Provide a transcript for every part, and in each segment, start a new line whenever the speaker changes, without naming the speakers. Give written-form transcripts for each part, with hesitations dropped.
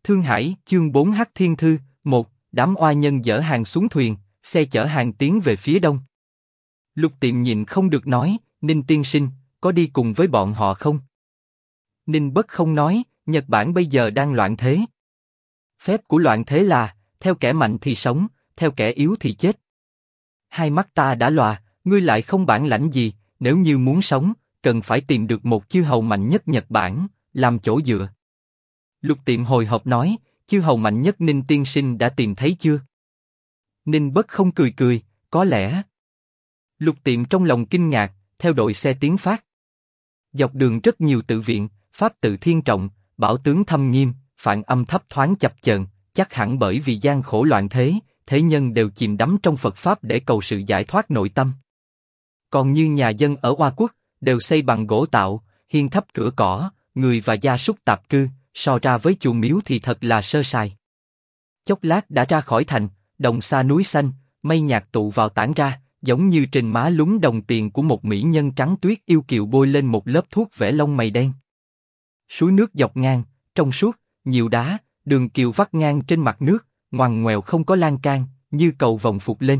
Thương Hải, chương 4 Hắc Thiên Thư, 1, đám oai nhân dỡ hàng xuống thuyền, xe chở hàng tiến về phía đông. Lục Tiệm nhịn không được nói, Ninh tiên sinh, có đi cùng với bọn họ không? Ninh Bất Không nói, Nhật Bản bây giờ đang loạn thế. Phép của loạn thế là, theo kẻ mạnh thì sống, theo kẻ yếu thì chết. Hai mắt ta đã lòa, ngươi lại không bản lãnh gì, nếu như muốn sống, cần phải tìm được một chư hầu mạnh nhất Nhật Bản, làm chỗ dựa. Lục Tiệm hồi hộp nói, chư hầu mạnh nhất Ninh tiên sinh đã tìm thấy chưa? Ninh Bất Không cười cười, có lẽ. Lục Tiệm trong lòng kinh ngạc, theo đội xe tiến phát. Dọc đường rất nhiều tự viện, pháp tự thiên trọng, bảo tướng thâm nghiêm, phạn âm thấp thoáng chập chờn, chắc hẳn bởi vì gian khổ loạn thế, thế nhân đều chìm đắm trong Phật pháp để cầu sự giải thoát nội tâm. Còn như nhà dân ở Hoa Quốc, đều xây bằng gỗ tạo, hiên thấp cửa cỏ, người và gia súc tạp cư, so ra với chùa miếu thì thật là sơ sài. Chốc lát đã ra khỏi thành, đồng xa núi xanh, mây nhạt tụ vào tản ra, giống như trên má lúng đồng tiền của một mỹ nhân trắng tuyết yêu kiều bôi lên một lớp thuốc vẽ lông mày đen. Suối nước dọc ngang, trong suốt, nhiều đá, đường kiều vắt ngang trên mặt nước, ngoằn ngoèo không có lan can, như cầu vồng phục lên.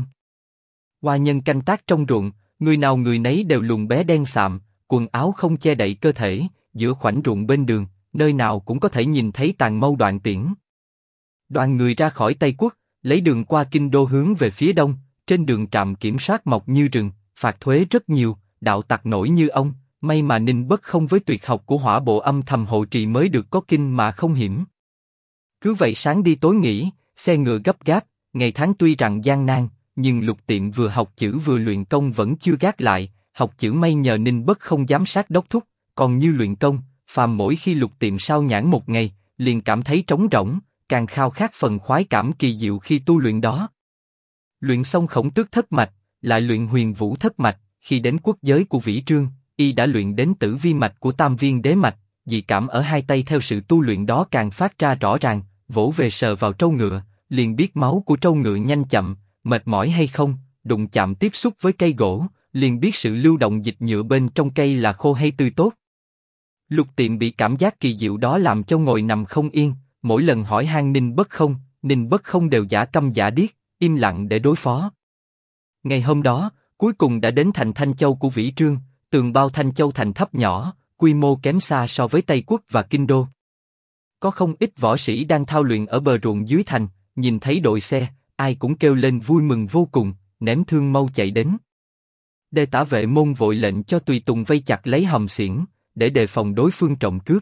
Oa nhân canh tác trong ruộng, người nào người nấy đều lùn bé đen sạm, quần áo không che đậy cơ thể, giữa khoảnh ruộng bên đường, nơi nào cũng có thể nhìn thấy tàn mâu đoạn tiễn. Đoàn người ra khỏi Tây Quốc, lấy đường qua kinh đô hướng về phía đông, trên đường trạm kiểm soát mọc như rừng, phạt thuế rất nhiều, đạo tặc nổi như ông, may mà Ninh Bất Không với tuyệt học của hỏa bộ âm thầm hộ trì mới được có kinh mà không hiểm. Cứ vậy sáng đi tối nghỉ, xe ngựa gấp gáp, ngày tháng tuy rằng gian nan, nhưng Lục Tiệm vừa học chữ vừa luyện công vẫn chưa gác lại, học chữ may nhờ Ninh Bất Không giám sát đốc thúc, còn như luyện công, phàm mỗi khi Lục Tiệm sao nhãng một ngày, liền cảm thấy trống rỗng, càng khao khát phần khoái cảm kỳ diệu khi tu luyện đó. Luyện xong Khổng Tước thất mạch, lại luyện Huyền Vũ thất mạch, khi đến quốc giới của Vĩ Trương, y đã luyện đến Tử Vi mạch của Tam Viên đế mạch, dị cảm ở hai tay theo sự tu luyện đó càng phát ra rõ ràng, vỗ về sờ vào trâu ngựa, liền biết máu của trâu ngựa nhanh chậm, mệt mỏi hay không, đụng chạm tiếp xúc với cây gỗ, liền biết sự lưu động dịch nhựa bên trong cây là khô hay tươi tốt. Lục Tiệm bị cảm giác kỳ diệu đó làm cho ngồi nằm không yên, mỗi lần hỏi han Ninh Bất Không đều giả câm giả điếc, im lặng để đối phó. Ngày hôm đó, cuối cùng đã đến thành Thanh Châu của Vĩ Trương, tường bao Thanh Châu thành thấp nhỏ, quy mô kém xa so với Tây Quốc và Kinh Đô. Có không ít võ sĩ đang thao luyện ở bờ ruộng dưới thành, nhìn thấy đội xe, ai cũng kêu lên vui mừng vô cùng, ném thương mâu chạy đến. Đê Tả Vệ Môn vội lệnh cho tùy tùng vây chặt lấy hòm xiển, để đề phòng đối phương trộm cướp.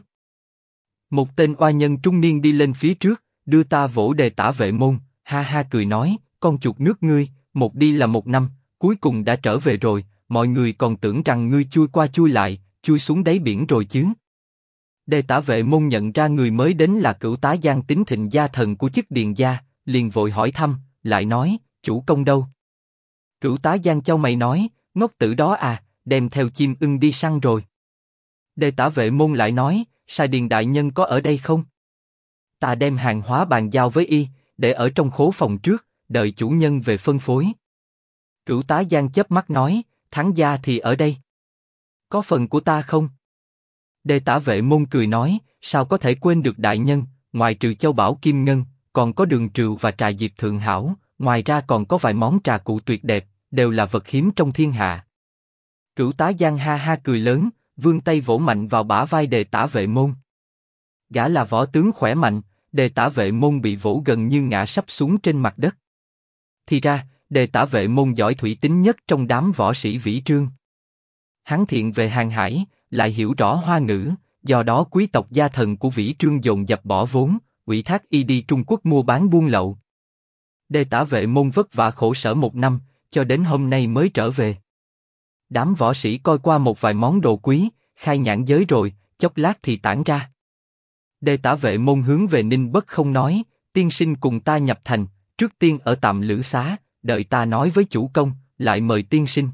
Một tên oai nhân trung niên đi lên phía trước, đưa ta vỗ Đề Tả Vệ Môn, ha ha cười nói, con chuột nước ngươi, một đi là một năm, cuối cùng đã trở về rồi, mọi người còn tưởng rằng ngươi chui qua chui lại, chui xuống đáy biển rồi chứ. Đề Tả Vệ Môn nhận ra người mới đến là Cửu Tá Giang Tín Thịnh gia thần của chức Điền gia, liền vội hỏi thăm, lại nói, chủ công đâu? Cửu Tá Giang chau mày nói, ngốc tử đó à, đem theo chim ưng đi săn rồi. Đề Tả Vệ Môn lại nói, Sai Điền đại nhân có ở đây không? Ta đem hàng hóa bàn giao với y, để ở trong khố phòng trước, đợi chủ nhân về phân phối. Cửu Tá Giang chớp mắt nói, Thắng gia thì ở đây. Có phần của ta không? Đề Tả Vệ Môn cười nói, sao có thể quên được đại nhân, ngoài trừ châu bảo kim ngân, còn có đường trừu và trà diệp thượng hảo, ngoài ra còn có vài món trà cụ tuyệt đẹp, đều là vật hiếm trong thiên hạ. Cửu Tá Giang ha ha cười lớn, vươn tay vỗ mạnh vào bả vai Đề Tả Vệ Môn. Gã là võ tướng khỏe mạnh, Đề Tả Vệ Môn bị vỗ gần như ngã sắp xuống trên mặt đất. Thì ra, Đề Tả Vệ Môn giỏi thủy tính nhất trong đám võ sĩ Vĩ Trương. Hắn thiện về hàng hải, lại hiểu rõ hoa ngữ, do đó quý tộc gia thần của Vĩ Trương dồn dập bỏ vốn, ủy thác y đi Trung Quốc mua bán buôn lậu. Đề Tả Vệ Môn vất vả khổ sở một năm, cho đến hôm nay mới trở về. Đám võ sĩ coi qua một vài món đồ quý, khai nhãn giới rồi, chốc lát thì tản ra. Đề Tả Vệ Môn hướng về Ninh Bất Không nói, tiên sinh cùng ta nhập thành, trước tiên ở tạm lữ xá, đợi ta nói với chủ công, lại mời tiên sinh.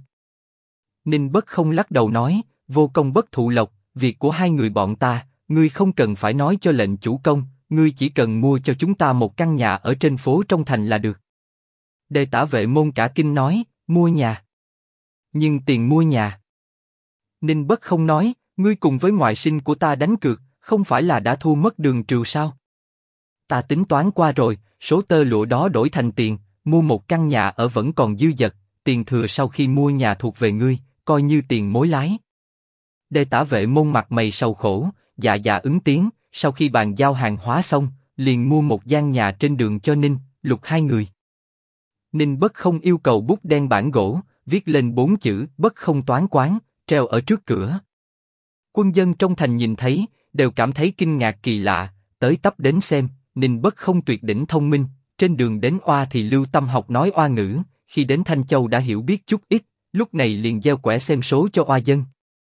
Ninh Bất Không lắc đầu nói, vô công bất thụ lộc, việc của hai người bọn ta, ngươi không cần phải nói cho lệnh chủ công, ngươi chỉ cần mua cho chúng ta một căn nhà ở trên phố trong thành là được. Đề Tả Vệ Môn cả kinh nói, mua nhà. Nhưng tiền mua nhà. Ninh Bất Không nói, ngươi cùng với ngoại sinh của ta đánh cược, không phải là đã thua mất đường trừu sao? Ta tính toán qua rồi, số tơ lụa đó đổi thành tiền, mua một căn nhà ở vẫn còn dư dật, tiền thừa sau khi mua nhà thuộc về ngươi, coi như tiền mối lái. Đề Tả Vệ Môn mặt mày sầu khổ, dạ dạ ứng tiếng, sau khi bàn giao hàng hóa xong, liền mua một gian nhà trên đường cho Ninh, Lục hai người. Ninh Bất Không yêu cầu bút đen bản gỗ, viết lên 4 chữ Bất Không toán quán, treo ở trước cửa. Quân dân trong thành nhìn thấy, đều cảm thấy kinh ngạc kỳ lạ, tới tấp đến xem. Ninh Bất Không tuyệt đỉnh thông minh, trên đường đến Oa thì lưu tâm học nói Oa ngữ, khi đến Thanh Châu đã hiểu biết chút ít, lúc này liền gieo quẻ xem số cho Oa dân.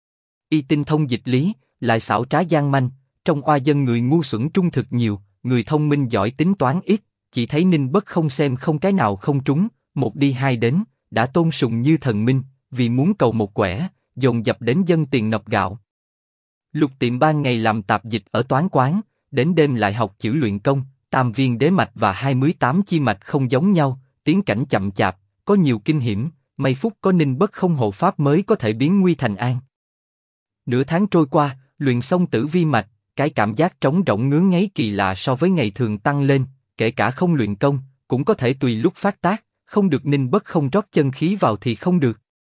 Y tinh thông dịch lý, lại xảo trá gian manh, trong Oa dân người ngu xuẩn trung thực nhiều, người thông minh giỏi tính toán ít, chỉ thấy Ninh Bất Không xem không cái nào không trúng, một đi hai đến, đã tôn sùng như thần minh, vì muốn cầu một quẻ, dồn dập đến dân tiền nộp gạo. Lục Tiệm ban ngày làm tạp dịch ở toán quán, đến đêm lại học chữ luyện công, tam viên đế mạch và 28 chi mạch không giống nhau, tiến cảnh chậm chạp, có nhiều kinh hiểm, may phúc có Ninh Bất Không hộ pháp mới có thể biến nguy thành an. Nửa tháng trôi qua, luyện xong tử vi mạch, cái cảm giác trống rỗng ngứa ngáy kỳ lạ so với ngày thường tăng lên, kể cả không luyện công, cũng có thể tùy lúc phát tác, không được Ninh Bất Không rót chân khí vào thì không được.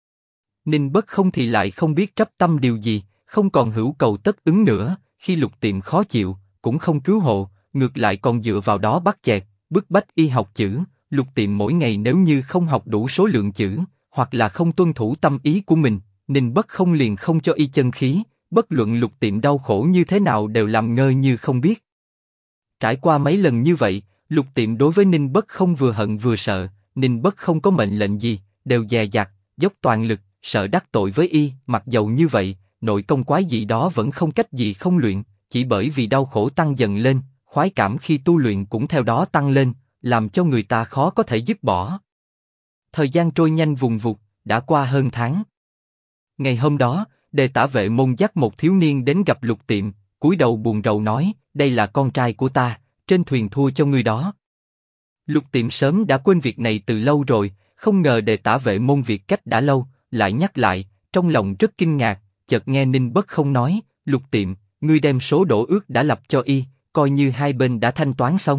Ninh Bất Không thì lại không biết trắp tâm điều gì, không còn hữu cầu tất ứng nữa, khi Lục Tiệm khó chịu, cũng không cứu hộ, ngược lại còn dựa vào đó bắt chẹt, bức bách y học chữ. Lục Tiệm mỗi ngày nếu như không học đủ số lượng chữ, hoặc là không tuân thủ tâm ý của mình, Ninh Bất Không liền không cho y chân khí, bất luận Lục Tiệm đau khổ như thế nào đều làm ngơ như không biết. Trải qua mấy lần như vậy, Lục Tiệm đối với Ninh Bất Không vừa hận vừa sợ, Ninh Bất Không có mệnh lệnh gì, đều dè dặt, dốc toàn lực, sợ đắc tội với y, mặc dầu như vậy, nội công quái dị đó vẫn không cách gì không luyện, chỉ bởi vì đau khổ tăng dần lên, khoái cảm khi tu luyện cũng theo đó tăng lên, làm cho người ta khó có thể dứt bỏ. Thời gian trôi nhanh vùn vụt, đã qua hơn tháng. Ngày hôm đó, Đề Tả Vệ Môn dắt một thiếu niên đến gặp Lục Tiệm, cúi đầu buồn rầu nói, đây là con trai của ta, trên thuyền thua cho ngươi đó. Lục Tiệm sớm đã quên việc này từ lâu rồi, không ngờ Đề Tả Vệ Môn việc cách đã lâu, lại nhắc lại, trong lòng rất kinh ngạc, chợt nghe Ninh Bất Không nói, Lục Tiệm, ngươi đem số đổ ước đã lập cho y, coi như hai bên đã thanh toán xong.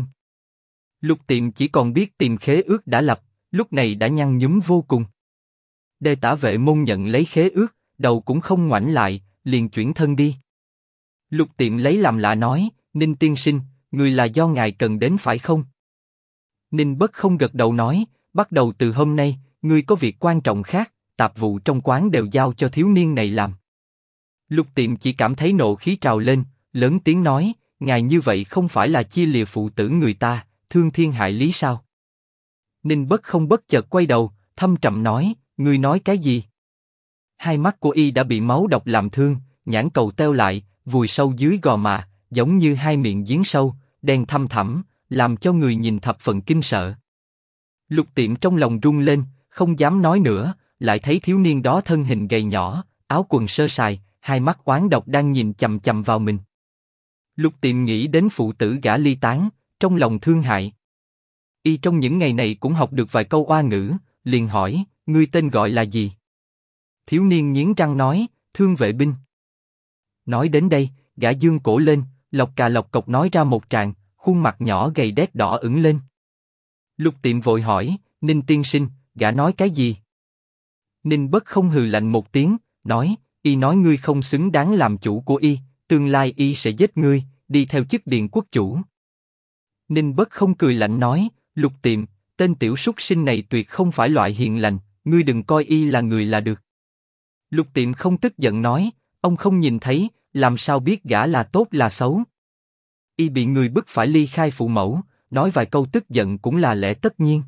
Lục Tiệm chỉ còn biết tìm khế ước đã lập, lúc này đã nhăn nhúm vô cùng. Đề Tả Vệ Môn nhận lấy khế ước, đầu cũng không ngoảnh lại, liền chuyển thân đi. Lục Tiệm lấy làm lạ nói, Ninh tiên sinh, người là do ngài cần đến phải không? Ninh Bất Không gật đầu nói, bắt đầu từ hôm nay, ngươi có việc quan trọng khác, tạp vụ trong quán đều giao cho thiếu niên này làm. Lục Tiệm chỉ cảm thấy nộ khí trào lên, lớn tiếng nói, ngài như vậy không phải là chia lìa phụ tử người ta, thương thiên hại lý sao? Ninh Bất Không bất chợt quay đầu, thâm trầm nói, ngươi nói cái gì? Hai mắt của y đã bị máu độc làm thương, nhãn cầu teo lại, vùi sâu dưới gò má, giống như hai miệng giếng sâu, đen thăm thẳm, làm cho người nhìn thập phần kinh sợ. Lục Tiệm trong lòng run lên, không dám nói nữa, lại thấy thiếu niên đó thân hình gầy nhỏ, áo quần sơ sài, hai mắt oán độc đang nhìn chằm chằm vào mình. Lục Tiệm nghĩ đến phụ tử gã ly tán, trong lòng thương hại. Y trong những ngày này cũng học được vài câu oa ngữ, liền hỏi, ngươi tên gọi là gì? Thiếu niên nghiến răng nói, Thương Vệ Binh. Nói đến đây, gã dương cổ lên, lộc cà lộc cộc nói ra một tràng, khuôn mặt nhỏ gầy đét đỏ ửng lên. Lục Tiệm vội hỏi, Ninh tiên sinh, gã nói cái gì? Ninh Bất Không hừ lạnh một tiếng, nói, y nói ngươi không xứng đáng làm chủ của y, tương lai y sẽ giết ngươi, đi theo chức điện quốc chủ. Ninh Bất Không cười lạnh nói, Lục Tiệm, tên tiểu súc sinh này tuyệt không phải loại hiền lành, ngươi đừng coi y là người là được. Lục Tiệm không tức giận nói, ông không nhìn thấy, làm sao biết gã là tốt là xấu? Y bị người bức phải ly khai phụ mẫu, nói vài câu tức giận cũng là lẽ tất nhiên.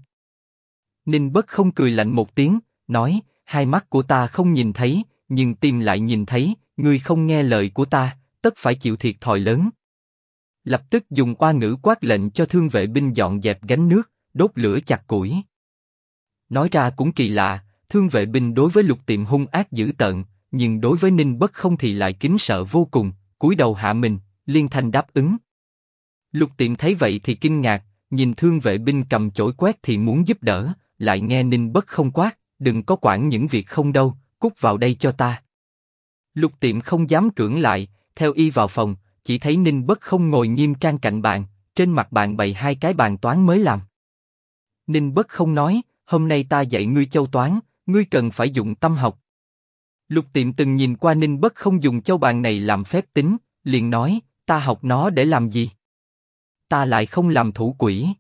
Ninh Bất Không cười lạnh một tiếng, nói, hai mắt của ta không nhìn thấy, nhưng tim lại nhìn thấy, ngươi không nghe lời của ta, tất phải chịu thiệt thòi lớn. Lập tức dùng oa ngữ quát lệnh cho Thương Vệ Binh dọn dẹp gánh nước, đốt lửa chặt củi. Nói ra cũng kỳ lạ, Thương Vệ Binh đối với Lục Tiệm hung ác dữ tợn, nhưng đối với Ninh Bất Không thì lại kính sợ vô cùng, cúi đầu hạ mình, liên thanh đáp ứng. Lục Tiệm thấy vậy thì kinh ngạc, nhìn Thương Vệ Binh cầm chổi quét thì muốn giúp đỡ, lại nghe Ninh Bất Không quát, đừng có quản những việc không đâu, cút vào đây cho ta. Lục Tiệm không dám cưỡng lại, theo y vào phòng, chỉ thấy Ninh Bất Không ngồi nghiêm trang cạnh bàn, trên mặt bàn bày hai cái bàn toán mới làm. Ninh Bất Không nói, hôm nay ta dạy ngươi châu toán, ngươi cần phải dụng tâm học. Lục Tiệm từng nhìn qua Ninh Bất Không dùng châu bàn này làm phép tính, liền nói, ta học nó để làm gì? Ta lại không làm thủ quỹ.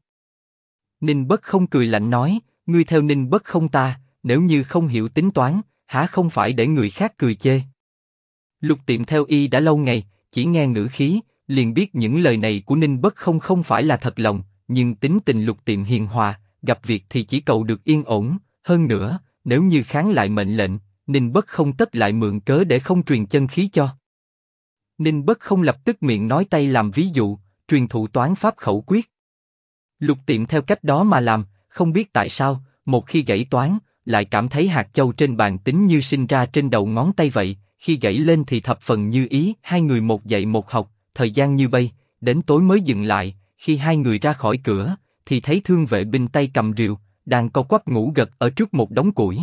Ninh Bất Không cười lạnh nói, ngươi theo Ninh Bất Không ta, nếu như không hiểu tính toán, há không phải để người khác cười chê. Lục Tiệm theo y đã lâu ngày, chỉ nghe ngữ khí, liền biết những lời này của Ninh Bất Không không phải là thật lòng, nhưng tính tình Lục Tiệm hiền hòa, gặp việc thì chỉ cầu được yên ổn, hơn nữa, nếu như kháng lại mệnh lệnh, Ninh Bất Không tất lại mượn cớ để không truyền chân khí cho. Ninh Bất Không lập tức miệng nói tay làm ví dụ, truyền thụ toán pháp khẩu quyết. Lục Tiệm theo cách đó mà làm, không biết tại sao, một khi gãy toán, lại cảm thấy hạt châu trên bàn tính như sinh ra trên đầu ngón tay vậy, khi gãy lên thì thập phần như ý. Hai người một dạy một học, thời gian như bay, đến tối mới dừng lại. Khi hai người ra khỏi cửa, thì thấy Thương Vệ Binh tay cầm rìu, đang co quắp ngủ gật ở trước một đống củi.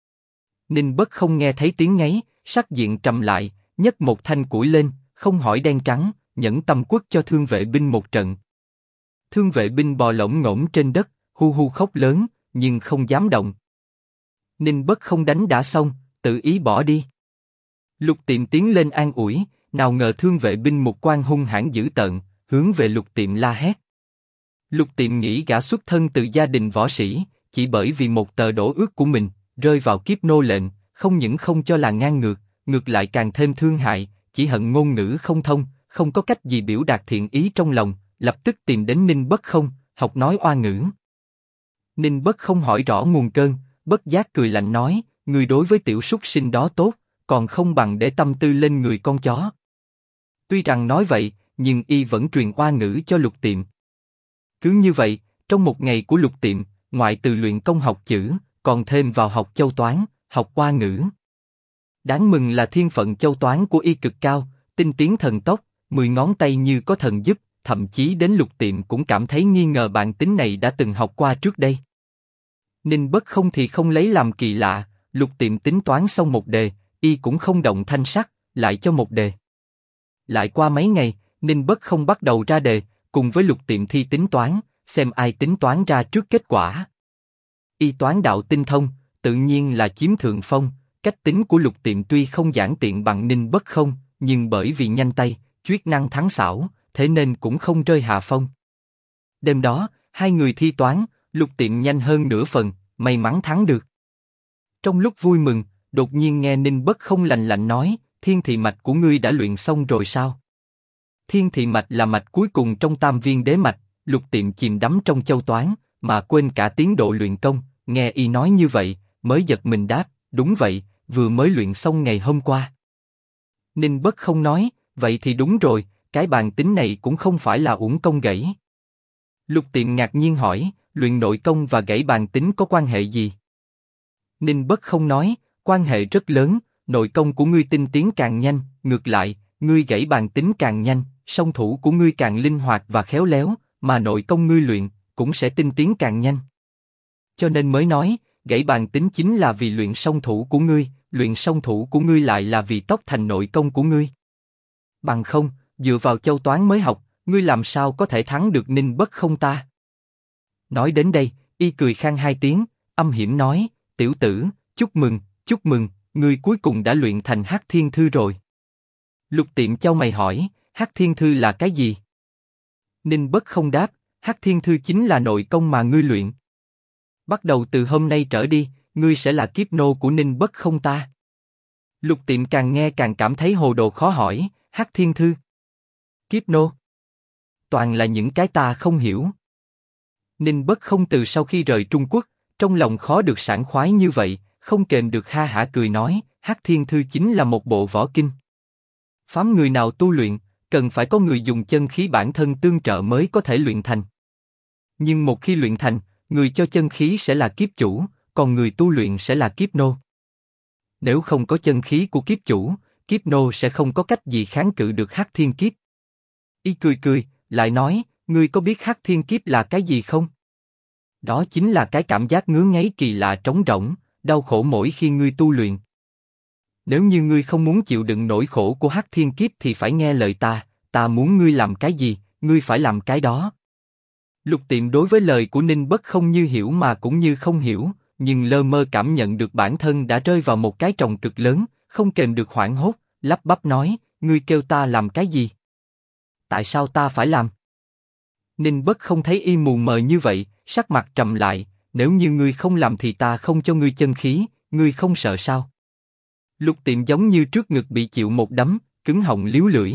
Ninh Bất Không nghe thấy tiếng ngáy, sắc diện trầm lại, nhấc một thanh củi lên, không hỏi đen trắng, nhẫn tâm quất cho Thương Vệ Binh một trận. Thương Vệ Binh bò lổm ngổm trên đất, hu hu khóc lớn, nhưng không dám động. Ninh Bất Không đánh đã xong, tự ý bỏ đi. Lục Tiệm tiến lên an ủi, nào ngờ Thương Vệ Binh một quan hung hãn dữ tợn, hướng về Lục Tiệm la hét. Lục Tiệm nghĩ gã xuất thân từ gia đình võ sĩ, chỉ bởi vì một tờ đổ ước của mình, rơi vào kiếp nô lệnh, không những không cho là ngang ngược, ngược lại càng thêm thương hại, chỉ hận ngôn ngữ không thông, không có cách gì biểu đạt thiện ý trong lòng, lập tức tìm đến Ninh Bất Không, học nói oa ngữ. Ninh Bất Không hỏi rõ nguồn cơn, bất giác cười lạnh nói, người đối với tiểu súc sinh đó tốt, còn không bằng để tâm tư lên người con chó. Tuy rằng nói vậy, nhưng y vẫn truyền oa ngữ cho Lục Tiệm. Cứ như vậy, trong một ngày của Lục Tiệm, ngoại từ luyện công học chữ, còn thêm vào học châu toán, học oa ngữ. Đáng mừng là thiên phận châu toán của y cực cao, tinh tiến thần tốc, 10 ngón tay như có thần giúp, thậm chí đến Lục Tiệm cũng cảm thấy nghi ngờ bản tính này đã từng học qua trước đây. Ninh Bất Không thì không lấy làm kỳ lạ, Lục Tiệm tính toán xong một đề, y cũng không động thanh sắc, lại cho một đề. Lại qua mấy ngày, Ninh Bất Không bắt đầu ra đề, cùng với Lục Tiệm thi tính toán, xem ai tính toán ra trước kết quả. Y toán đạo tinh thông, tự nhiên là chiếm thượng phong. Cách tính của Lục Tiệm tuy không giản tiện bằng Ninh Bất Không, nhưng bởi vì nhanh tay, chuyết năng thắng xảo, thế nên cũng không rơi hạ phong. Đêm đó, hai người thi toán, Lục Tiệm nhanh hơn nửa phần, may mắn thắng được. Trong lúc vui mừng, đột nhiên nghe Ninh Bất Không lạnh lạnh nói, Thiên Thị Mạch của ngươi đã luyện xong rồi sao? Thiên Thị Mạch là mạch cuối cùng trong Tam Viên Đế Mạch. Lục Tiệm chìm đắm trong châu toán, mà quên cả tiến độ luyện công. Nghe y nói như vậy, mới giật mình đáp, đúng vậy, vừa mới luyện xong ngày hôm qua. Ninh Bất Không nói, vậy thì đúng rồi, cái bàn tính này cũng không phải là uổng công gãy. Lục Tiệm ngạc nhiên hỏi, luyện nội công và gãy bàn tính có quan hệ gì? Ninh Bất Không nói, quan hệ rất lớn, nội công của ngươi tinh tiến càng nhanh, ngược lại, ngươi gãy bàn tính càng nhanh, song thủ của ngươi càng linh hoạt và khéo léo, mà nội công ngươi luyện cũng sẽ tinh tiến càng nhanh. Cho nên mới nói, gãy bàn tính chính là vì luyện song thủ của ngươi, luyện song thủ của ngươi lại là vì tốc thành nội công của ngươi. Bằng không, dựa vào châu toán mới học, ngươi làm sao có thể thắng được Ninh Bất Không ta? Nói đến đây, y cười khang hai tiếng, âm hiểm nói, tiểu tử, chúc mừng, ngươi cuối cùng đã luyện thành Hắc Thiên Thư rồi. Lục Tiệm chau mày hỏi, Hắc Thiên Thư là cái gì? Ninh Bất Không đáp, Hắc Thiên Thư chính là nội công mà ngươi luyện. Bắt đầu từ hôm nay trở đi, ngươi sẽ là kiếp nô của Ninh Bất Không ta. Lục Tiệm càng nghe càng cảm thấy hồ đồ khó hỏi, Hắc Thiên Thư, kiếp nô, toàn là những cái ta không hiểu. Ninh Bất Không từ sau khi rời Trung Quốc, trong lòng khó được sảng khoái như vậy, không kềm được ha hả cười nói, Hắc Thiên Thư chính là một bộ võ kinh. Phàm người nào tu luyện, cần phải có người dùng chân khí bản thân tương trợ mới có thể luyện thành. Nhưng một khi luyện thành, người cho chân khí sẽ là kiếp chủ, còn người tu luyện sẽ là kiếp nô. Nếu không có chân khí của kiếp chủ, kiếp nô sẽ không có cách gì kháng cự được Hắc Thiên Kiếp. Y cười, lại nói, ngươi có biết Hắc Thiên Kiếp là cái gì không? Đó chính là cái cảm giác ngứa ngáy kỳ lạ trống rỗng, đau khổ mỗi khi ngươi tu luyện. Nếu như ngươi không muốn chịu đựng nỗi khổ của Hắc Thiên Kiếp thì phải nghe lời ta muốn ngươi làm cái gì, ngươi phải làm cái đó. Lục Tiệm đối với lời của Ninh Bất không như hiểu mà cũng như không hiểu, nhưng lơ mơ cảm nhận được bản thân đã rơi vào một cái tròng cực lớn, không kềm được hoảng hốt, lắp bắp nói, ngươi kêu ta làm cái gì? Tại sao ta phải làm? Ninh Bất không thấy y mù mờ như vậy, sắc mặt trầm lại, nếu như ngươi không làm thì ta không cho ngươi chân khí, ngươi không sợ sao? Lục Tiệm giống như trước ngực bị chịu một đấm, cứng họng líu lưỡi.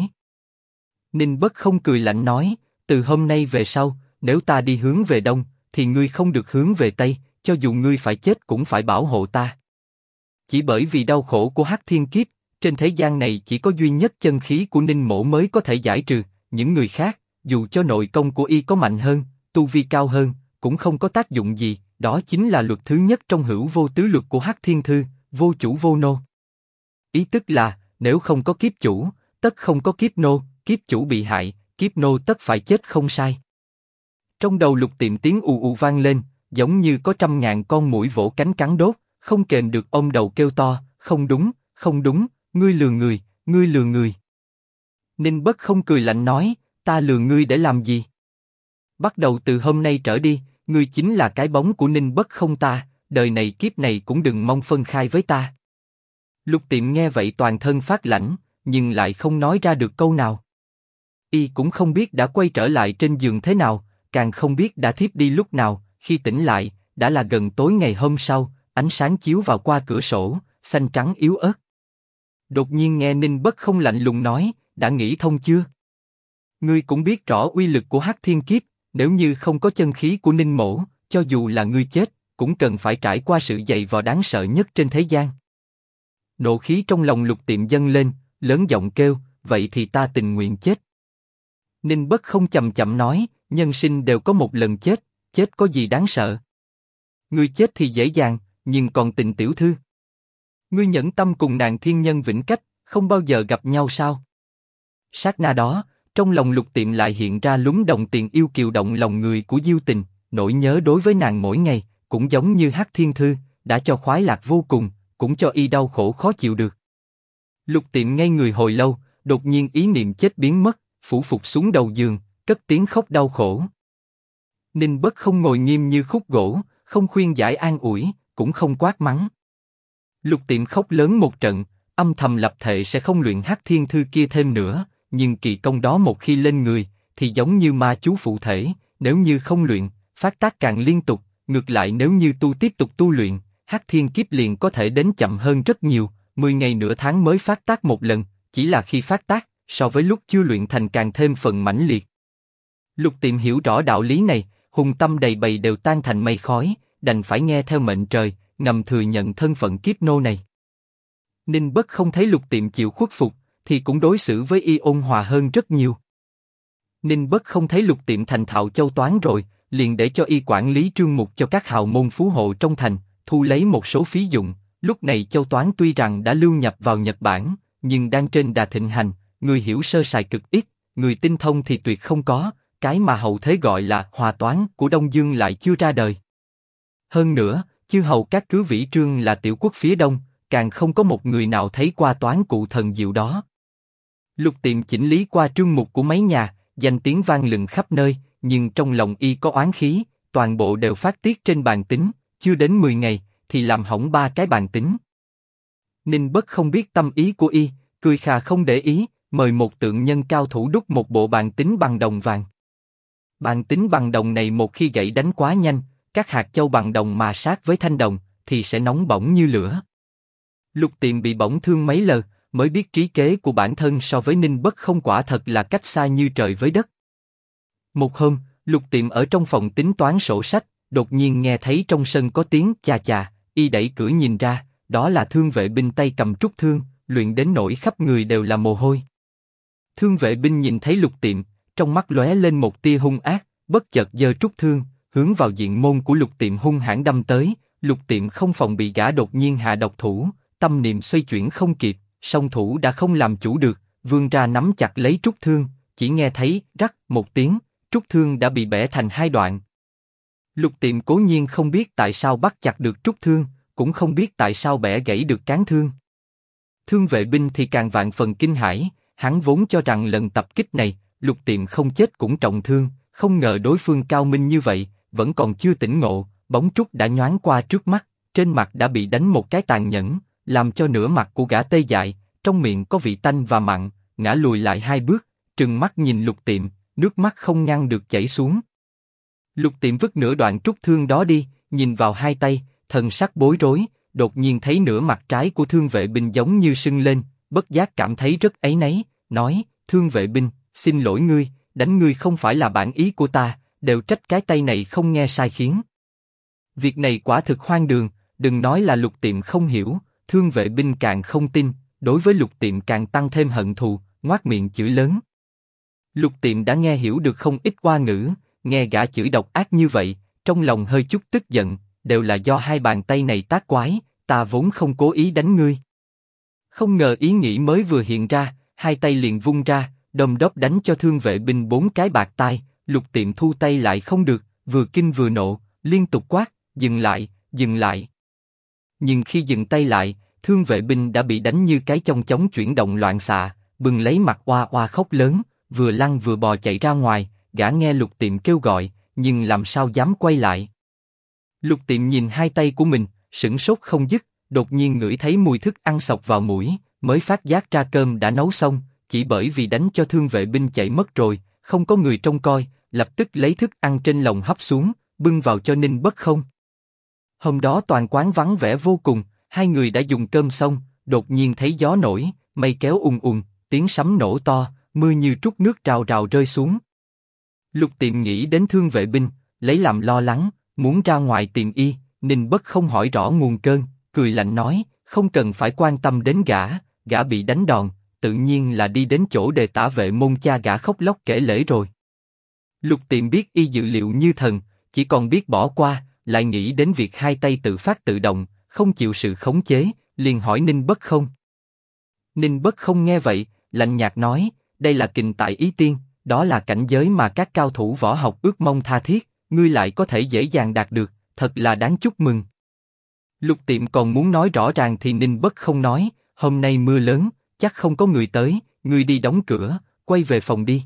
Ninh Bất không cười lạnh nói, từ hôm nay về sau, nếu ta đi hướng về đông, thì ngươi không được hướng về tây, cho dù ngươi phải chết cũng phải bảo hộ ta. Chỉ bởi vì đau khổ của Hắc Thiên Kiếp, trên thế gian này chỉ có duy nhất chân khí của Ninh Mỗ mới có thể giải trừ, những người khác, dù cho nội công của y có mạnh hơn, tu vi cao hơn, cũng không có tác dụng gì, đó chính là luật thứ nhất trong hữu vô tứ luật của Hắc Thiên Thư, vô chủ vô nô. Ý tức là, nếu không có kiếp chủ, tất không có kiếp nô, kiếp chủ bị hại, kiếp nô tất phải chết không sai. Trong đầu Lục Tiệm tiếng ù ù vang lên, giống như có 100.000 con muỗi vỗ cánh cắn đốt, không kềm được ôm đầu kêu to, không đúng, không đúng, ngươi lừa người, ngươi lừa người. Ninh Bất không cười lạnh nói, ta lừa ngươi để làm gì? Bắt đầu từ hôm nay trở đi, ngươi chính là cái bóng của Ninh Bất không ta, đời này kiếp này cũng đừng mong phân khai với ta. Lục Tiệm nghe vậy toàn thân phát lạnh, nhưng lại không nói ra được câu nào. Y cũng không biết đã quay trở lại trên giường thế nào, càng không biết đã thiếp đi lúc nào, khi tỉnh lại, đã là gần tối ngày hôm sau, ánh sáng chiếu vào qua cửa sổ, xanh trắng yếu ớt. Đột nhiên nghe Ninh Bất không lạnh lùng nói, đã nghĩ thông chưa? Ngươi cũng biết rõ uy lực của Hắc Thiên Kiếp, nếu như không có chân khí của Ninh Mỗ, cho dù là ngươi chết, cũng cần phải trải qua sự dày vò đáng sợ nhất trên thế gian. Nộ khí trong lòng Lục Tiệm dâng lên, lớn giọng kêu, vậy thì ta tình nguyện chết. Ninh Bất không chậm chậm nói, nhân sinh đều có một lần chết, chết có gì đáng sợ? Ngươi chết thì dễ dàng, nhưng còn Tình tiểu thư, ngươi nhẫn tâm cùng nàng thiên nhân vĩnh cách, không bao giờ gặp nhau sao? Sát na đó, trong lòng Lục Tiệm lại hiện ra lúng đồng tiền yêu kiều động lòng người của Diêu Tình, nỗi nhớ đối với nàng mỗi ngày, cũng giống như Hắc Thiên Thư, đã cho khoái lạc vô cùng, cũng cho y đau khổ khó chịu được. Lục Tiệm ngây người hồi lâu, đột nhiên ý niệm chết biến mất, phủ phục xuống đầu giường, cất tiếng khóc đau khổ. Ninh Bất không ngồi nghiêm như khúc gỗ, không khuyên giải an ủi, cũng không quát mắng. Lục Tiệm khóc lớn một trận, âm thầm lập thệ sẽ không luyện Hắc Thiên Thư kia thêm nữa, nhưng kỳ công đó một khi lên người, thì giống như ma chú phụ thể, nếu như không luyện, phát tác càng liên tục, ngược lại nếu như tiếp tục tu luyện, Hắc Thiên Kiếp liền có thể đến chậm hơn rất nhiều, 10 ngày nửa tháng mới phát tác một lần, chỉ là khi phát tác, so với lúc chưa luyện thành càng thêm phần mãnh liệt. Lục Tiệm hiểu rõ đạo lý này, hùng tâm đầy bầy đều tan thành mây khói, đành phải nghe theo mệnh trời, ngầm thừa nhận thân phận kiếp nô này. Ninh Bất không thấy Lục Tiệm chịu khuất phục, thì cũng đối xử với y ôn hòa hơn rất nhiều. Ninh Bất không thấy Lục Tiệm thành thạo châu toán rồi, liền để cho y quản lý trương mục cho các hào môn phú hộ trong thành, thu lấy một số phí dụng. Lúc này châu toán tuy rằng đã lưu nhập vào Nhật Bản, nhưng đang trên đà thịnh hành, người hiểu sơ sài cực ít, người tinh thông thì tuyệt không có, cái mà hậu thế gọi là hòa toán của Đông Dương lại chưa ra đời. Hơn nữa, chư hầu các cứ vĩ trương là tiểu quốc phía đông, càng không có một người nào thấy qua toán cụ thần diệu đó. Lục Tiệm chỉnh lý qua trương mục của mấy nhà, danh tiếng vang lừng khắp nơi, nhưng trong lòng y có oán khí, toàn bộ đều phát tiết trên bàn tính, chưa đến 10 ngày, thì làm hỏng 3 cái bàn tính. Ninh Bất không biết tâm ý của y, cười khà không để ý, mời một tượng nhân cao thủ đúc một bộ bàn tính bằng đồng vàng. Bàn tính bằng đồng này một khi gãy đánh quá nhanh, các hạt châu bằng đồng mà sát với thanh đồng, thì sẽ nóng bỏng như lửa. Lục Tiệm bị bỏng thương mấy lần, mới biết trí kế của bản thân so với Ninh Bất không quả thật là cách xa như trời với đất. Một hôm, Lục Tiệm ở trong phòng tính toán sổ sách, đột nhiên nghe thấy trong sân có tiếng chà chà, y đẩy cửa nhìn ra, đó là Thương Vệ Binh tay cầm trúc thương, luyện đến nỗi khắp người đều là mồ hôi. Thương Vệ Binh nhìn thấy Lục Tiệm, trong mắt lóe lên một tia hung ác, bất chợt giơ trúc thương, hướng vào diện môn của Lục Tiệm hung hãn đâm tới. Lục Tiệm không phòng bị gã đột nhiên hạ độc thủ, tâm niệm xoay chuyển không kịp, song thủ đã không làm chủ được, vươn ra nắm chặt lấy trúc thương, chỉ nghe thấy rắc một tiếng, trúc thương đã bị bẻ thành 2 đoạn. Lục Tiệm cố nhiên không biết tại sao bắt chặt được trúc thương, cũng không biết tại sao bẻ gãy được cán thương. Thương Vệ Binh thì càng vạn phần kinh hãi, hắn vốn cho rằng lần tập kích này, Lục Tiệm không chết cũng trọng thương, không ngờ đối phương cao minh như vậy, vẫn còn chưa tỉnh ngộ, bóng trúc đã nhoáng qua trước mắt, trên mặt đã bị đánh một cái tàn nhẫn, làm cho nửa mặt của gã tê dại, trong miệng có vị tanh và mặn, ngã lùi lại 2 bước, trừng mắt nhìn Lục Tiệm, nước mắt không ngăn được chảy xuống. Lục Tiệm vứt nửa đoạn trúc thương đó đi, nhìn vào hai tay, thần sắc bối rối, đột nhiên thấy nửa mặt trái của Thương Vệ Binh giống như sưng lên, bất giác cảm thấy rất áy náy, nói: Thương Vệ Binh, xin lỗi ngươi, đánh ngươi không phải là bản ý của ta, đều trách cái tay này không nghe sai khiến. Việc này quả thực hoang đường, đừng nói là Lục Tiệm không hiểu, Thương Vệ Binh càng không tin, đối với Lục Tiệm càng tăng thêm hận thù, ngoác miệng chửi lớn. Lục Tiệm đã nghe hiểu được không ít Hoa ngữ, nghe gã chửi độc ác như vậy, trong lòng hơi chút tức giận, đều là do hai bàn tay này tác quái, ta vốn không cố ý đánh ngươi. Không ngờ ý nghĩ mới vừa hiện ra, hai tay liền vung ra, đom đóm đánh cho Thương Vệ Binh 4 cái bạc tai. Lục Tiệm thu tay lại không được, vừa kinh vừa nộ, liên tục quát: dừng lại, dừng lại. Nhưng khi dừng tay lại, Thương Vệ Binh đã bị đánh như cái chong chóng chuyển động loạn xạ, bừng lấy mặt oa oa khóc lớn, vừa lăn vừa bò chạy ra ngoài. Gã nghe Lục Tiệm kêu gọi, nhưng làm sao dám quay lại. Lục Tiệm nhìn hai tay của mình, sửng sốt không dứt, đột nhiên ngửi thấy mùi thức ăn xộc vào mũi, mới phát giác ra cơm đã nấu xong, chỉ bởi vì đánh cho Thương Vệ Binh chạy mất rồi, không có người trông coi, lập tức lấy thức ăn trên lồng hấp xuống, bưng vào cho Ninh Bất Không. Hôm đó toàn quán vắng vẻ vô cùng, hai người đã dùng cơm xong, đột nhiên thấy gió nổi, mây kéo ùn, tiếng sấm nổ to, mưa như trút nước rào rào rơi xuống. Lục Tiệm nghĩ đến Thương Vệ Binh, lấy làm lo lắng, muốn ra ngoài tìm y. Ninh Bất Không hỏi rõ nguồn cơn, cười lạnh nói: không cần phải quan tâm đến gã bị đánh đòn, tự nhiên là đi đến chỗ Đề Tả Vệ Môn cha gã khóc lóc kể lể rồi. Lục Tiệm biết y dự liệu như thần, chỉ còn biết bỏ qua, lại nghĩ đến việc hai tay tự phát tự động, không chịu sự khống chế, liền hỏi Ninh Bất Không. Ninh Bất Không nghe vậy, lạnh nhạt nói: đây là kình tại ý tiên, đó là cảnh giới mà các cao thủ võ học ước mong tha thiết, ngươi lại có thể dễ dàng đạt được, thật là đáng chúc mừng. Lục Tiệm còn muốn nói rõ ràng thì Ninh Bất Không nói: hôm nay mưa lớn, chắc không có người tới, ngươi đi đóng cửa, quay về phòng đi.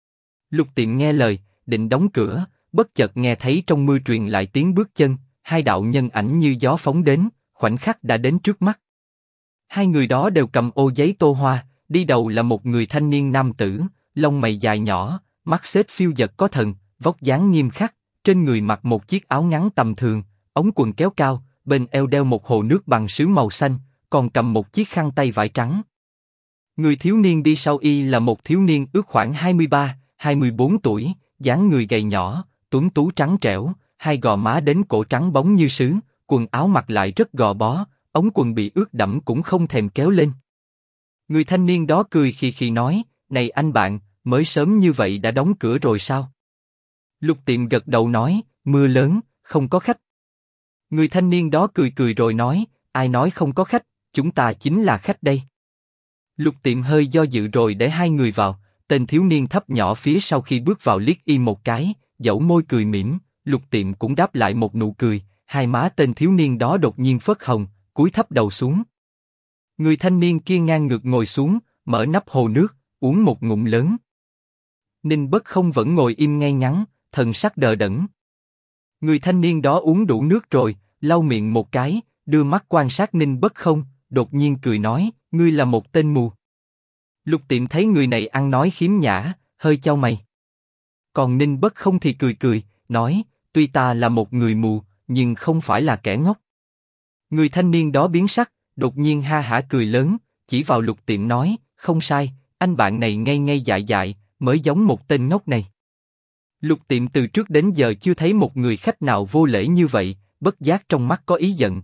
Lục Tiệm nghe lời, định đóng cửa, bất chợt nghe thấy trong mưa truyền lại tiếng bước chân, hai đạo nhân ảnh như gió phóng đến, khoảnh khắc đã đến trước mắt. Hai người đó đều cầm ô giấy tô hoa, đi đầu là một người thanh niên nam tử, lông mày dài nhỏ, mắt xếp phiêu dật có thần, vóc dáng nghiêm khắc, trên người mặc một chiếc áo ngắn tầm thường, ống quần kéo cao, bên eo đeo một hồ nước bằng sứ màu xanh, còn cầm một chiếc khăn tay vải trắng. Người thiếu niên đi sau y là một thiếu niên ước khoảng 23, 24 tuổi, dáng người gầy nhỏ, tuấn tú trắng trẻo, hai gò má đến cổ trắng bóng như sứ, quần áo mặc lại rất gò bó, ống quần bị ướt đẫm cũng không thèm kéo lên. Người thanh niên đó cười khì khì nói: này anh bạn, mới sớm như vậy đã đóng cửa rồi sao? Lục Tiệm gật đầu nói: mưa lớn, không có khách. Người thanh niên đó cười cười rồi nói: ai nói không có khách, chúng ta chính là khách đây. Lục Tiệm hơi do dự rồi để hai người vào. Tên thiếu niên thấp nhỏ phía sau khi bước vào liếc y một cái, dẫu môi cười mỉm, Lục Tiệm cũng đáp lại một nụ cười. Hai má tên thiếu niên đó đột nhiên phớt hồng, cúi thấp đầu xuống. Người thanh niên kia ngang ngược ngồi xuống, mở nắp hồ nước, uống một ngụm lớn. Ninh Bất Không vẫn ngồi im ngay ngắn, thần sắc đờ đẫn. Người thanh niên đó uống đủ nước rồi, lau miệng một cái, đưa mắt quan sát Ninh Bất Không, đột nhiên cười nói: ngươi là một tên mù. Lục Tiệm thấy người này ăn nói khiếm nhã, hơi chau mày. Còn Ninh Bất Không thì cười cười, nói: tuy ta là một người mù, nhưng không phải là kẻ ngốc. Người thanh niên đó biến sắc, đột nhiên ha hả cười lớn, chỉ vào Lục Tiệm nói: không sai, anh bạn này ngây ngây dại dại, mới giống một tên ngốc này. Lục Tiệm từ trước đến giờ chưa thấy một người khách nào vô lễ như vậy, bất giác trong mắt có ý giận.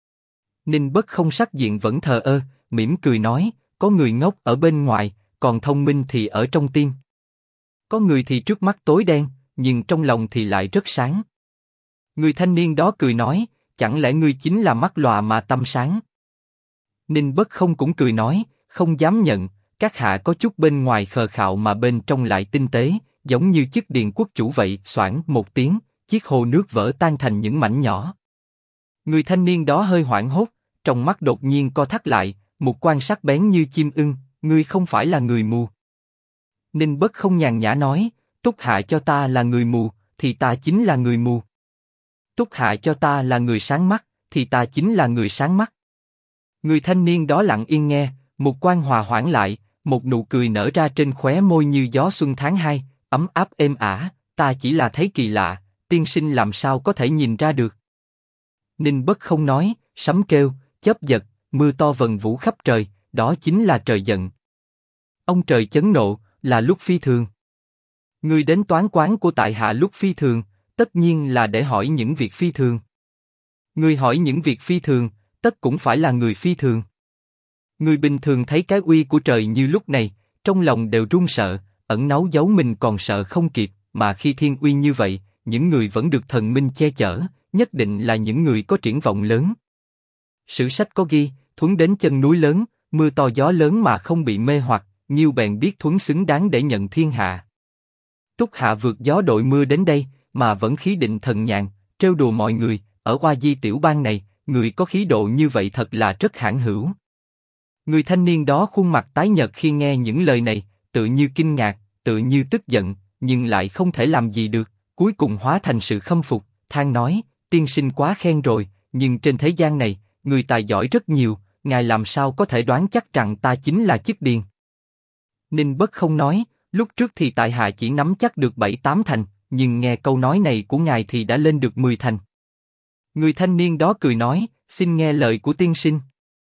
Ninh Bất Không sắc diện vẫn thờ ơ, mỉm cười nói: có người ngốc ở bên ngoài, còn thông minh thì ở trong tim. Có người thì trước mắt tối đen, nhưng trong lòng thì lại rất sáng. Người thanh niên đó cười nói: chẳng lẽ ngươi chính là mắt lòa mà tâm sáng? Ninh Bất Không cũng cười nói: không dám nhận, các hạ có chút bên ngoài khờ khạo mà bên trong lại tinh tế, giống như chức điền quốc chủ vậy. Xoảng một tiếng, chiếc hồ nước vỡ tan thành những mảnh nhỏ. Người thanh niên đó hơi hoảng hốt, trong mắt đột nhiên co thắt lại, một quan sắc bén như chim ưng: ngươi không phải là người mù. Ninh Bất Không nhàn nhã nói: Túc Hạ cho ta là người mù, thì ta chính là người mù. Túc Hạ cho ta là người sáng mắt, thì ta chính là người sáng mắt. Người thanh niên đó lặng yên nghe, mục quan hòa hoãn lại, một nụ cười nở ra trên khóe môi như gió xuân tháng 2, ấm áp êm ả. Ta chỉ là thấy kỳ lạ, tiên sinh làm sao có thể nhìn ra được? Ninh Bất không nói, sấm kêu, chớp giật, mưa to vần vũ khắp trời, đó chính là trời giận. Ông trời chấn nộ, là lúc phi thường. Ngươi đến toán quán của tại hạ lúc phi thường, tất nhiên là để hỏi những việc phi thường. Ngươi hỏi những việc phi thường, tất cũng phải là người phi thường. Người bình thường thấy cái uy của trời như lúc này, trong lòng đều run sợ, ẩn náu giấu mình còn sợ không kịp, mà khi thiên uy như vậy, những người vẫn được thần minh che chở, nhất định là những người có triển vọng lớn. Sử sách có ghi, thuấn đến chân núi lớn, mưa to gió lớn mà không bị mê hoặc, nhiêu bèn biết thuấn xứng đáng để nhận thiên hạ. Túc Hạ vượt gió đội mưa đến đây, mà vẫn khí định thần nhàn, trêu đùa mọi người, ở Oa Di tiểu bang này, người có khí độ như vậy thật là rất hãn hữu. Người thanh niên đó khuôn mặt tái nhợt khi nghe những lời này, tự như kinh ngạc, tự như tức giận, nhưng lại không thể làm gì được, cuối cùng hóa thành sự khâm phục, than nói, tiên sinh quá khen rồi, nhưng trên thế gian này, người tài giỏi rất nhiều, ngài làm sao có thể đoán chắc rằng ta chính là chức điền? Ninh Bất không nói, lúc trước thì tại hạ chỉ nắm chắc được 7-8 thành, nhưng nghe câu nói này của ngài thì đã lên được 10 thành. Người thanh niên đó cười nói, xin nghe lời của tiên sinh.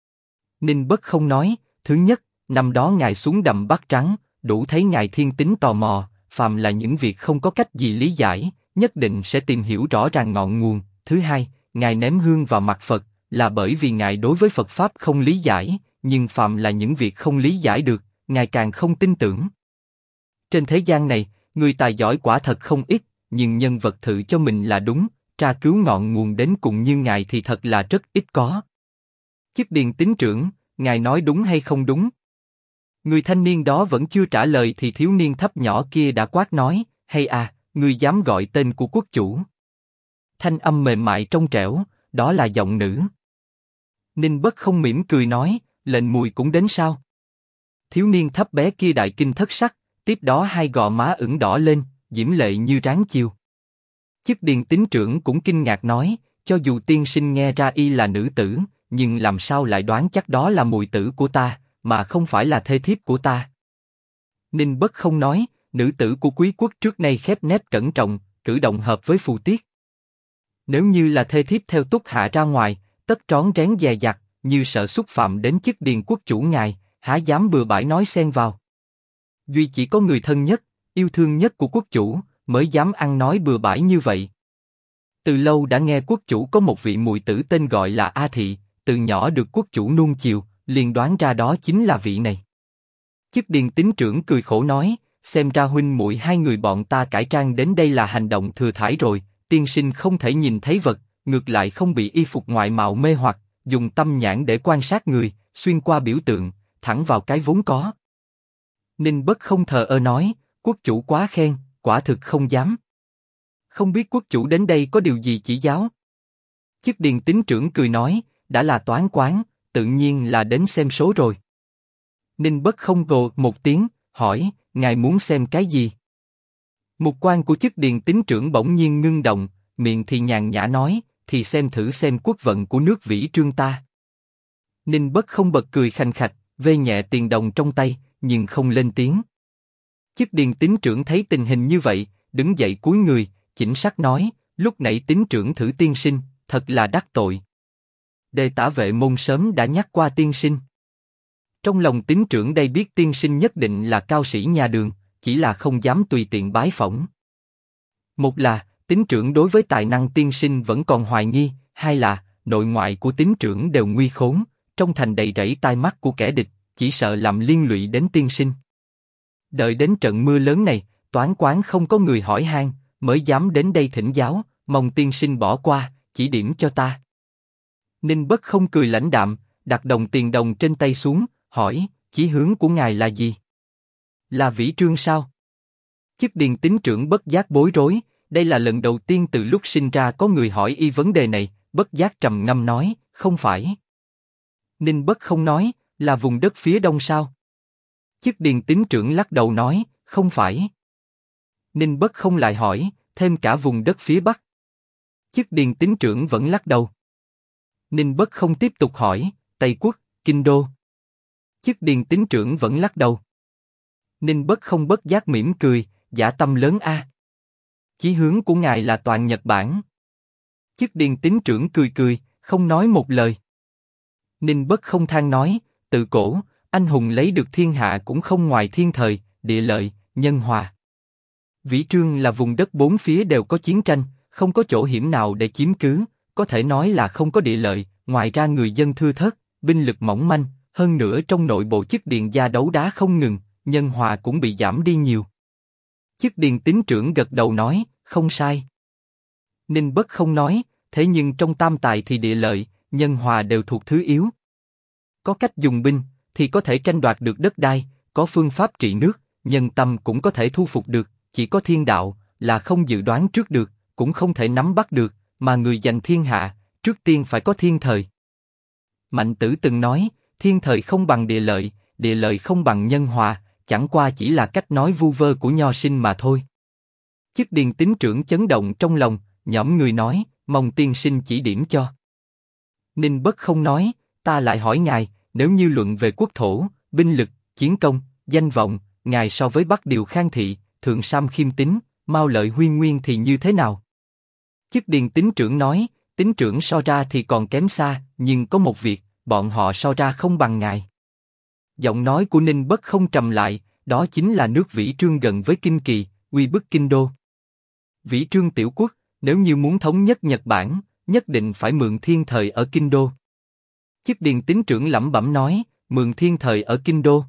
Ninh Bất không nói, thứ nhất, năm đó ngài xuống đầm Bắc Trắng, đủ thấy ngài thiên tính tò mò, phàm là những việc không có cách gì lý giải, nhất định sẽ tìm hiểu rõ ràng ngọn nguồn. Thứ hai, ngài ném hương vào mặt Phật, là bởi vì ngài đối với Phật pháp không lý giải, nhưng phàm là những việc không lý giải được, ngài càng không tin tưởng. Trên thế gian này, người tài giỏi quả thật không ít, nhưng nhân vật thử cho mình là đúng, tra cứu ngọn nguồn đến cùng như ngài thì thật là rất ít có. Chức điền tín trưởng, ngài nói đúng hay không đúng? Người thanh niên đó vẫn chưa trả lời thì thiếu niên thấp nhỏ kia đã quát nói, hay à, ngươi dám gọi tên của quốc chủ? Thanh âm mềm mại trong trẻo, đó là giọng nữ. Ninh Bất không mỉm cười nói, lệnh mùi cũng đến sao? Thiếu niên thấp bé kia đại kinh thất sắc, tiếp đó hai gò má ửng đỏ lên, diễm lệ như ráng chiều. Chức điền tín trưởng cũng kinh ngạc nói, cho dù tiên sinh nghe ra y là nữ tử, nhưng làm sao lại đoán chắc đó là mùi tử của ta, mà không phải là thê thiếp của ta? Ninh Bất không nói, nữ tử của quý quốc trước nay khép nép cẩn trọng, cử động hợp với phù tiết. Nếu như là thê thiếp theo Túc Hạ ra ngoài, tất rón rén dè dặt, như sợ xúc phạm đến chức điền quốc chủ ngài, há dám bừa bãi nói xen vào. Duy chỉ có người thân nhất, yêu thương nhất của quốc chủ, mới dám ăn nói bừa bãi như vậy. Từ lâu đã nghe quốc chủ có một vị muội tử tên gọi là A Thị, từ nhỏ được quốc chủ nuông chiều, liền đoán ra đó chính là vị này. Chức điền tín trưởng cười khổ nói, xem ra huynh muội hai người bọn ta cải trang đến đây là hành động thừa thãi rồi, tiên sinh không thể nhìn thấy vật, ngược lại không bị y phục ngoại mạo mê hoặc, dùng tâm nhãn để quan sát người, xuyên qua biểu tượng, thẳng vào cái vốn có. Ninh Bất không thờ ơ nói, quốc chủ quá khen, quả thực không dám. Không biết quốc chủ đến đây có điều gì chỉ giáo? Chức điền tín trưởng cười nói, đã là toán quán, tự nhiên là đến xem số rồi. Ninh Bất không gồ một tiếng, hỏi, ngài muốn xem cái gì? Mục quan của chức điền tín trưởng bỗng nhiên ngưng động, miệng thì nhàn nhã nói, thì xem thử xem quốc vận của nước Vĩ Trương ta. Ninh Bất không bật cười khanh khạch, vê nhẹ tiền đồng trong tay, nhưng không lên tiếng. Chức điền tín trưởng thấy tình hình như vậy, đứng dậy cúi người, chỉnh sắc nói, lúc nãy tín trưởng thử tiên sinh, thật là đắc tội. Đề Tả Vệ Môn sớm đã nhắc qua tiên sinh. Trong lòng tín trưởng đây biết tiên sinh nhất định là cao sĩ nhà đường, chỉ là không dám tùy tiện bái phỏng. Một là, tín trưởng đối với tài năng tiên sinh vẫn còn hoài nghi, hai là, nội ngoại của tín trưởng đều nguy khốn, trong thành đầy rẫy tai mắt của kẻ địch, chỉ sợ làm liên lụy đến tiên sinh. Đợi đến trận mưa lớn này, toán quán không có người hỏi han, mới dám đến đây thỉnh giáo, mong tiên sinh bỏ qua, chỉ điểm cho ta. Ninh Bất không cười lãnh đạm, đặt đồng tiền đồng trên tay xuống, hỏi, chí hướng của ngài là gì? Là Vĩ Trương sao? Chức điền tín trưởng bất giác bối rối, đây là lần đầu tiên từ lúc sinh ra có người hỏi y vấn đề này, bất giác trầm ngâm nói, không phải. Ninh Bất không nói, là vùng đất phía đông sao? Chức điền tín trưởng lắc đầu nói, không phải. Ninh Bất Không lại hỏi, thêm cả vùng đất phía Bắc. Chức Điền Tín trưởng vẫn lắc đầu. Ninh Bất Không tiếp tục hỏi, Tây Quốc, Kinh Đô. Chức Điền Tín trưởng vẫn lắc đầu. Ninh Bất Không bất giác mỉm cười, dã tâm lớn a. Chí hướng của ngài là toàn Nhật Bản. Chức Điền Tín trưởng cười cười, không nói một lời. Ninh Bất Không than nói, từ cổ, anh hùng lấy được thiên hạ cũng không ngoài thiên thời, địa lợi, nhân hòa. Vĩ Trương là vùng đất bốn phía đều có chiến tranh, không có chỗ hiểm nào để chiếm cứ, có thể nói là không có địa lợi, ngoài ra người dân thưa thớt, binh lực mỏng manh, hơn nữa trong nội bộ Chức Điền gia đấu đá không ngừng, nhân hòa cũng bị giảm đi nhiều. Chức Điền Tín trưởng gật đầu nói, không sai. Ninh Bất Không nói, thế nhưng trong tam tài thì địa lợi, nhân hòa đều thuộc thứ yếu. Có cách dùng binh, thì có thể tranh đoạt được đất đai, có phương pháp trị nước, nhân tâm cũng có thể thu phục được, chỉ có thiên đạo, là không dự đoán trước được, cũng không thể nắm bắt được, mà người giành thiên hạ, trước tiên phải có thiên thời. Mạnh Tử từng nói, thiên thời không bằng địa lợi không bằng nhân hòa, chẳng qua chỉ là cách nói vu vơ của nho sinh mà thôi. Chức Điền Tín trưởng chấn động trong lòng, nhõm người nói, mong tiên sinh chỉ điểm cho. Ninh Bất Không nói, ta lại hỏi ngài, nếu như luận về quốc thổ, binh lực, chiến công, danh vọng, ngài so với Bắc Điều Khang Thị, Thượng Sam Khiêm Tín, Mao Lợi Huyên Nguyên thì như thế nào? Chức Điền Tín trưởng nói, Tín trưởng so ra thì còn kém xa, nhưng có một việc, bọn họ so ra không bằng ngài. Giọng nói của Ninh Bất Không trầm lại, đó chính là nước Vĩ Trương gần với Kinh Kỳ, uy bức Kinh Đô. Vĩ Trương tiểu quốc, nếu như muốn thống nhất Nhật Bản, nhất định phải mượn thiên thời ở Kinh Đô. Chức Điền Tín trưởng lẩm bẩm nói, mượn thiên thời ở Kinh Đô.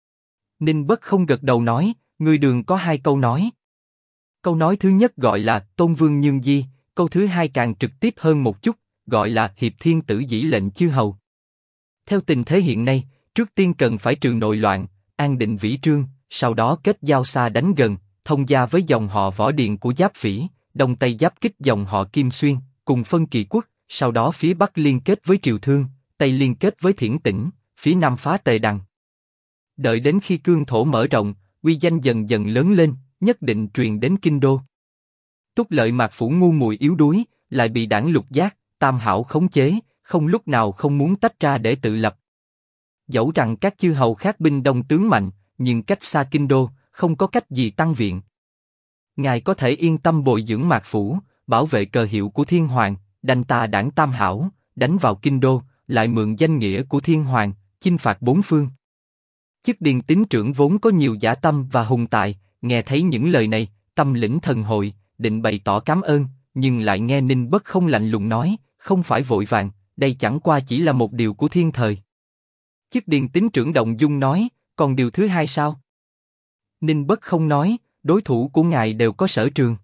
Ninh Bất Không gật đầu nói, người Đường có hai câu nói. Câu nói thứ nhất gọi là Tôn Vương Nhương Di, câu thứ hai càng trực tiếp hơn một chút, gọi là Hiệp Thiên Tử dĩ lệnh chư hầu. Theo tình thế hiện nay, trước tiên cần phải trừ nội loạn, an định Vĩ Trương, sau đó kết giao xa đánh gần, thông gia với dòng họ Võ Điền của Giáp Phỉ, Đông Tây giáp kích dòng họ Kim Xuyên, cùng phân Kỳ quốc, sau đó phía Bắc liên kết với Triều Thương, Tây liên kết với Thiển Tĩnh, phía Nam phá Tề Đằng. Đợi đến khi cương thổ mở rộng, uy danh dần dần lớn lên, nhất định truyền đến Kinh Đô. Túc Lợi Mạc Phủ ngu muội yếu đuối, lại bị đảng Lục Giác, Tam Hảo khống chế, không lúc nào không muốn tách ra để tự lập. Dẫu rằng các chư hầu khác binh đông tướng mạnh, nhưng cách xa Kinh Đô, không có cách gì tăng viện. Ngài có thể yên tâm bồi dưỡng Mạc Phủ, bảo vệ cờ hiệu của Thiên Hoàng, đành ta đảng Tam Hảo, đánh vào Kinh Đô, lại mượn danh nghĩa của Thiên Hoàng, chinh phạt bốn phương. Chức Điền Tín trưởng vốn có nhiều dã tâm và hùng tài, nghe thấy những lời này, tâm lĩnh thần hội, định bày tỏ cảm ơn, nhưng lại nghe Ninh Bất Không lạnh lùng nói, không phải vội vàng, đây chẳng qua chỉ là một điều của thiên thời. Chức Điền Tín trưởng động dung nói, còn điều thứ hai sao? Ninh Bất Không nói, đối thủ của ngài đều có sở trường.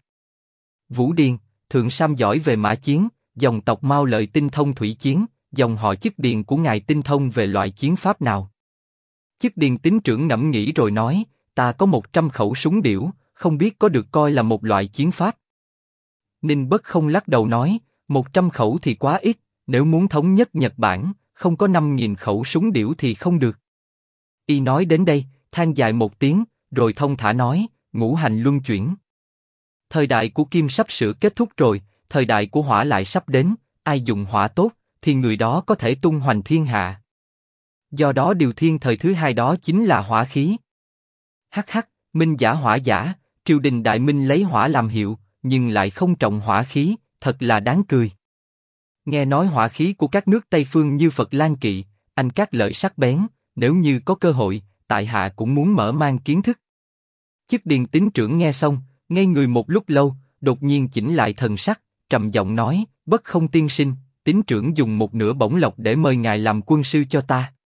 Vũ Điền, Thượng Sam giỏi về mã chiến, dòng tộc Mao Lợi tinh thông thủy chiến, dòng họ Chức Điền của ngài tinh thông về loại chiến pháp nào? Chức Điền Tín trưởng ngẫm nghĩ rồi nói, ta có 100 khẩu súng điểu, không biết có được coi là một loại chiến pháp. Ninh Bất Không lắc đầu nói, 100 khẩu thì quá ít, nếu muốn thống nhất Nhật Bản, không có 5.000 khẩu súng điểu thì không được. Y nói đến đây, than dài một tiếng, rồi thông thả nói, ngũ hành luân chuyển. Thời đại của Kim sắp sửa kết thúc rồi, thời đại của Hỏa lại sắp đến, ai dùng hỏa tốt, thì người đó có thể tung hoành thiên hạ. Do đó điều thiên thời thứ hai đó chính là hỏa khí. Hắc hắc, minh giả hỏa giả, triều đình Đại Minh lấy hỏa làm hiệu, nhưng lại không trọng hỏa khí, thật là đáng cười. Nghe nói hỏa khí của các nước Tây phương như Phật Lan Kỵ, Anh các lợi sắc bén, nếu như có cơ hội, tại hạ cũng muốn mở mang kiến thức. Chức Điền Tín trưởng nghe xong, ngây người một lúc lâu, đột nhiên chỉnh lại thần sắc, trầm giọng nói, Bất Không tiên sinh, Tín trưởng dùng một nửa bổng lộc để mời ngài làm quân sư cho ta.